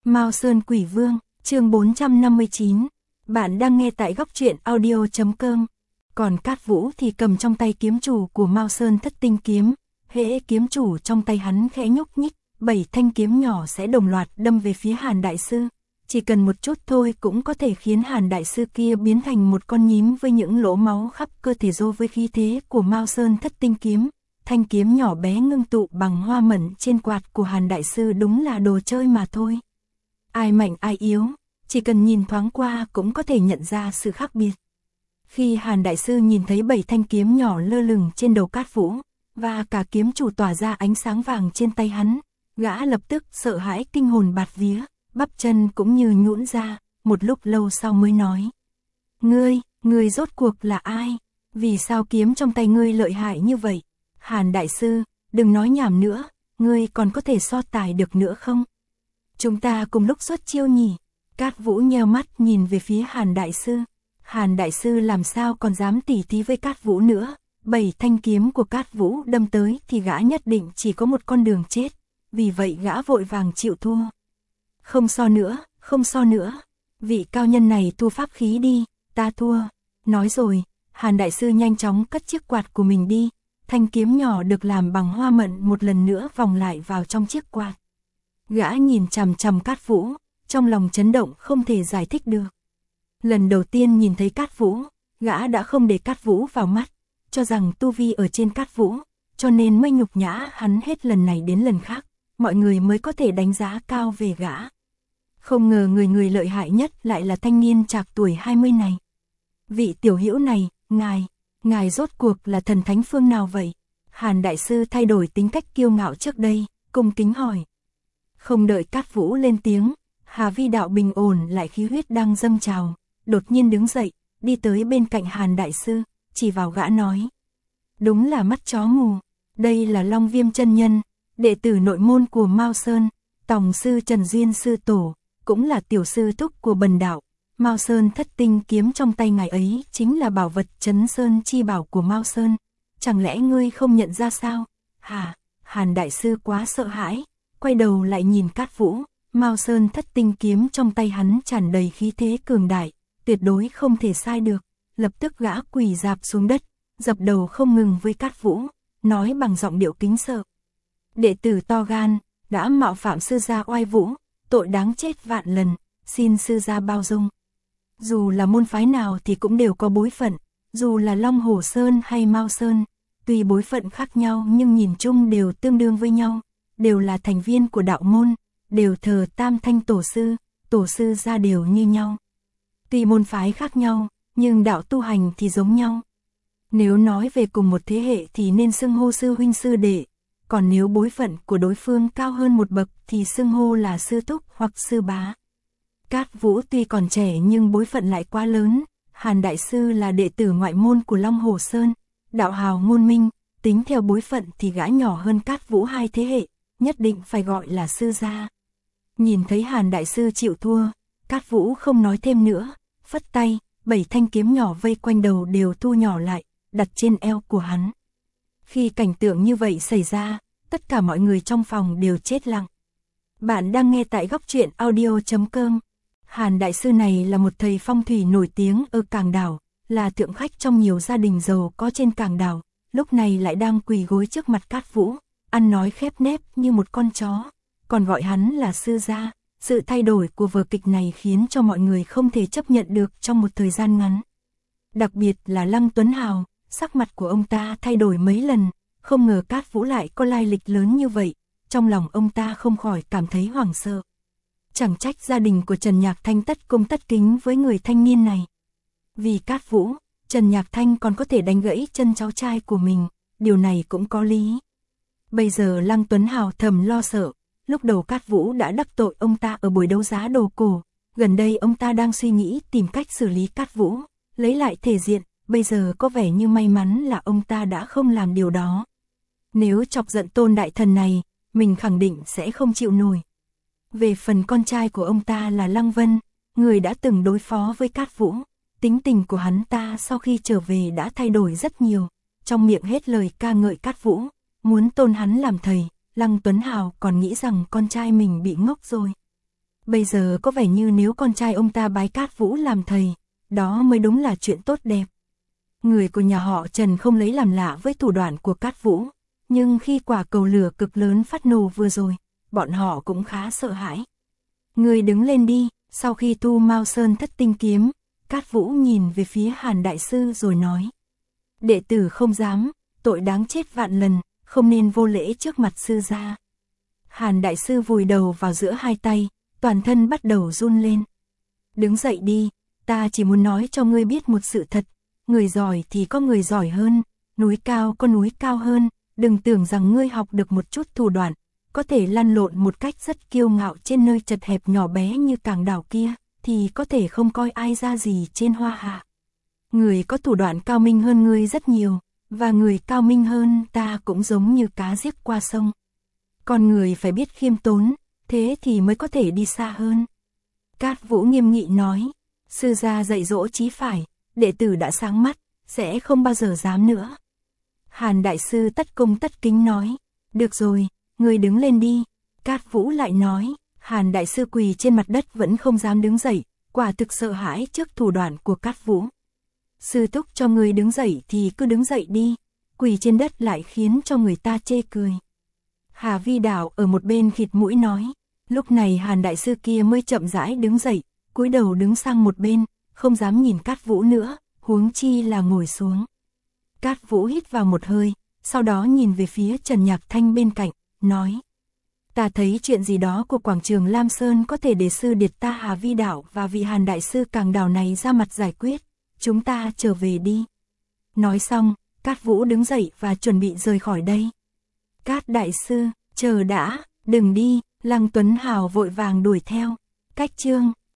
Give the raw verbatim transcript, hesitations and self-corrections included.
Mao Sơn Quỷ Vương, chương bốn trăm năm mươi chín. Bạn đang nghe tại góc truyện audio chấm com. Còn Cát Vũ thì cầm trong tay kiếm chủ của Mao Sơn Thất Tinh kiếm, hễ kiếm chủ trong tay hắn khẽ nhúc nhích, bảy thanh kiếm nhỏ sẽ đồng loạt đâm về phía Hàn đại sư. Chỉ cần một chút thôi cũng có thể khiến Hàn đại sư kia biến thành một con nhím với những lỗ máu khắp cơ thể dô với khí thế của Mao Sơn Thất Tinh kiếm. Thanh kiếm nhỏ bé ngưng tụ bằng hoa mận trên quạt của Hàn đại sư đúng là đồ chơi mà thôi. Ai mạnh ai yếu, chỉ cần nhìn thoáng qua cũng có thể nhận ra sự khác biệt. Khi Hàn đại sư nhìn thấy bảy thanh kiếm nhỏ lơ lửng trên đầu Cát Vũ, và cả kiếm chủ tỏa ra ánh sáng vàng trên tay hắn, gã lập tức sợ hãi kinh hồn bạt vía, bắp chân cũng như nhũn ra, một lúc lâu sau mới nói. Ngươi, ngươi rốt cuộc là ai? Vì sao kiếm trong tay ngươi lợi hại như vậy? Hàn đại sư, đừng nói nhảm nữa, ngươi còn có thể so tài được nữa không? Chúng ta cùng lúc xuất chiêu nhỉ? Cát Vũ nheo mắt nhìn về phía Hàn đại sư. Hàn đại sư làm sao còn dám tỉ thí với Cát Vũ nữa? Bảy thanh kiếm của Cát Vũ đâm tới thì gã nhất định chỉ có một con đường chết. Vì vậy gã vội vàng chịu thua. Không so nữa, không so nữa. Vị cao nhân này thu pháp khí đi, ta thua. Nói rồi, Hàn đại sư nhanh chóng cất chiếc quạt của mình đi. Thanh kiếm nhỏ được làm bằng hoa mận một lần nữa vòng lại vào trong chiếc quạt. Gã nhìn chằm chằm Cát Vũ, trong lòng chấn động không thể giải thích được. Lần đầu tiên nhìn thấy Cát Vũ, gã đã không để Cát Vũ vào mắt, cho rằng tu vi ở trên Cát Vũ, cho nên mới nhục nhã hắn hết lần này đến lần khác, mọi người mới có thể đánh giá cao về gã. Không ngờ người người lợi hại nhất lại là thanh niên trạc tuổi hai mươi này. Vị tiểu hữu này, ngài, ngài rốt cuộc là thần thánh phương nào vậy? Hàn đại sư thay đổi tính cách kiêu ngạo trước đây, cung kính hỏi. Không đợi Cát Vũ lên tiếng, Hà Vi đạo bình ổn lại khí huyết đang dâng trào, đột nhiên đứng dậy, đi tới bên cạnh Hàn đại sư, chỉ vào gã nói. Đúng là mắt chó mù, đây là Long Viêm chân nhân, đệ tử nội môn của Mao Sơn, Tòng sư Trần Duyên sư tổ, cũng là tiểu sư thúc của Bần đạo. Mao Sơn Thất Tinh kiếm trong tay ngài ấy chính là bảo vật Trấn Sơn chi bảo của Mao Sơn, chẳng lẽ ngươi không nhận ra sao? Hả? Hàn đại sư quá sợ hãi, quay đầu lại nhìn Cát Vũ. Mao Sơn Thất Tinh kiếm trong tay hắn tràn đầy khí thế cường đại, tuyệt đối không thể sai được. Lập tức gã quỳ rạp xuống đất, dập đầu không ngừng với Cát Vũ, nói bằng giọng điệu kính sợ. Đệ tử to gan, đã mạo phạm sư gia oai vũ, tội đáng chết vạn lần, xin sư gia bao dung. Dù là môn phái nào thì cũng đều có bối phận, dù là Long Hổ Sơn hay Mao Sơn, tuy bối phận khác nhau nhưng nhìn chung đều tương đương với nhau, đều là thành viên của đạo môn, đều thờ tam thanh tổ sư, tổ sư gia đều như nhau. Tuy môn phái khác nhau, nhưng đạo tu hành thì giống nhau. Nếu nói về cùng một thế hệ thì nên xưng hô sư huynh sư đệ, còn nếu bối phận của đối phương cao hơn một bậc thì xưng hô là sư thúc hoặc sư bá. Cát Vũ tuy còn trẻ nhưng bối phận lại quá lớn, Hàn đại sư là đệ tử ngoại môn của Long Hổ Sơn, đạo hào ngôn minh, tính theo bối phận thì gã nhỏ hơn Cát Vũ hai thế hệ, nhất định phải gọi là sư gia. Nhìn thấy Hàn đại sư chịu thua, Cát Vũ không nói thêm nữa, phất tay, bảy thanh kiếm nhỏ vây quanh đầu đều thu nhỏ lại, đặt trên eo của hắn. Khi cảnh tượng như vậy xảy ra, tất cả mọi người trong phòng đều chết lặng. Bạn đang nghe tại góc truyện audio chấm com. Hàn đại sư này là một thầy phong thủy nổi tiếng ở Cảng Đảo, là thượng khách trong nhiều gia đình giàu có trên Cảng Đảo, lúc này lại đang quỳ gối trước mặt Cát Vũ, ăn nói khép nép như một con chó, còn gọi hắn là sư gia. Sự thay đổi của vở kịch này khiến cho mọi người không thể chấp nhận được trong một thời gian ngắn. Đặc biệt là Lăng Tuấn Hào, sắc mặt của ông ta thay đổi mấy lần, không ngờ Cát Vũ lại có lai lịch lớn như vậy, trong lòng ông ta không khỏi cảm thấy hoảng sợ. Chẳng trách gia đình của Trần Nhạc Thanh tất cung tất kính với người thanh niên này. Vì Cát Vũ, Trần Nhạc Thanh còn có thể đánh gãy chân cháu trai của mình, điều này cũng có lý. Bây giờ Lăng Tuấn Hào thầm lo sợ, lúc đầu Cát Vũ đã đắc tội ông ta ở buổi đấu giá đồ cổ, gần đây ông ta đang suy nghĩ tìm cách xử lý Cát Vũ, lấy lại thể diện, bây giờ có vẻ như may mắn là ông ta đã không làm điều đó. Nếu chọc giận Tôn đại thần này, mình khẳng định sẽ không chịu nổi. Về phần con trai của ông ta là Lăng Vân, người đã từng đối phó với Cát Vũ, tính tình của hắn ta sau khi trở về đã thay đổi rất nhiều, trong miệng hết lời ca ngợi Cát Vũ, muốn tôn hắn làm thầy. Lăng Tuấn Hào còn nghĩ rằng con trai mình bị ngốc rồi. Bây giờ có vẻ như nếu con trai ông ta bái Cát Vũ làm thầy, đó mới đúng là chuyện tốt đẹp. Người của nhà họ Trần không lấy làm lạ với thủ đoạn của Cát Vũ, nhưng khi quả cầu lửa cực lớn phát nổ vừa rồi, bọn họ cũng khá sợ hãi. Người đứng lên đi, sau khi thu Mao Sơn thất tinh kiếm, Cát Vũ nhìn về phía Hàn Đại Sư rồi nói. Đệ tử không dám, tội đáng chết vạn lần, không nên vô lễ trước mặt sư gia. Hàn Đại Sư vùi đầu vào giữa hai tay, toàn thân bắt đầu run lên. Đứng dậy đi, ta chỉ muốn nói cho ngươi biết một sự thật, người giỏi thì có người giỏi hơn, núi cao có núi cao hơn, đừng tưởng rằng ngươi học được một chút thủ đoạn, có thể lăn lộn một cách rất kiêu ngạo trên nơi chật hẹp nhỏ bé như cảng đảo kia, thì có thể không coi ai ra gì trên hoa hạ. Người có thủ đoạn cao minh hơn ngươi rất nhiều, và người cao minh hơn ta cũng giống như cá giết qua sông. Con người phải biết khiêm tốn, thế thì mới có thể đi xa hơn. Cát Vũ nghiêm nghị nói, sư gia dạy dỗ chí phải, đệ tử đã sáng mắt, sẽ không bao giờ dám nữa. Hàn Đại Sư tất cung tất kính nói, được rồi, ngươi đứng lên đi. Cát Vũ lại nói, Hàn Đại Sư quỳ trên mặt đất vẫn không dám đứng dậy, quả thực sợ hãi trước thủ đoạn của Cát Vũ. Sư thúc cho ngươi đứng dậy thì cứ đứng dậy đi, quỳ trên đất lại khiến cho người ta chê cười. Hà Vi Đạo ở một bên khịt mũi nói, lúc này Hàn Đại Sư kia mới chậm rãi đứng dậy, cúi đầu đứng sang một bên, không dám nhìn Cát Vũ nữa, huống chi là ngồi xuống. Cát Vũ hít vào một hơi, sau đó nhìn về phía Trần Nhạc Thanh bên cạnh, nói. Ta thấy chuyện gì đó của quảng trường Lam Sơn có thể để sư điệt ta Hà Vi Đạo và vị Hàn Đại Sư Càng Đảo này ra mặt giải quyết, chúng ta trở về đi. Nói xong, Cát Vũ đứng dậy và chuẩn bị rời khỏi đây. Cát Đại Sư, chờ đã, đừng đi, Lăng Tuấn Hào vội vàng đuổi theo. Cách chương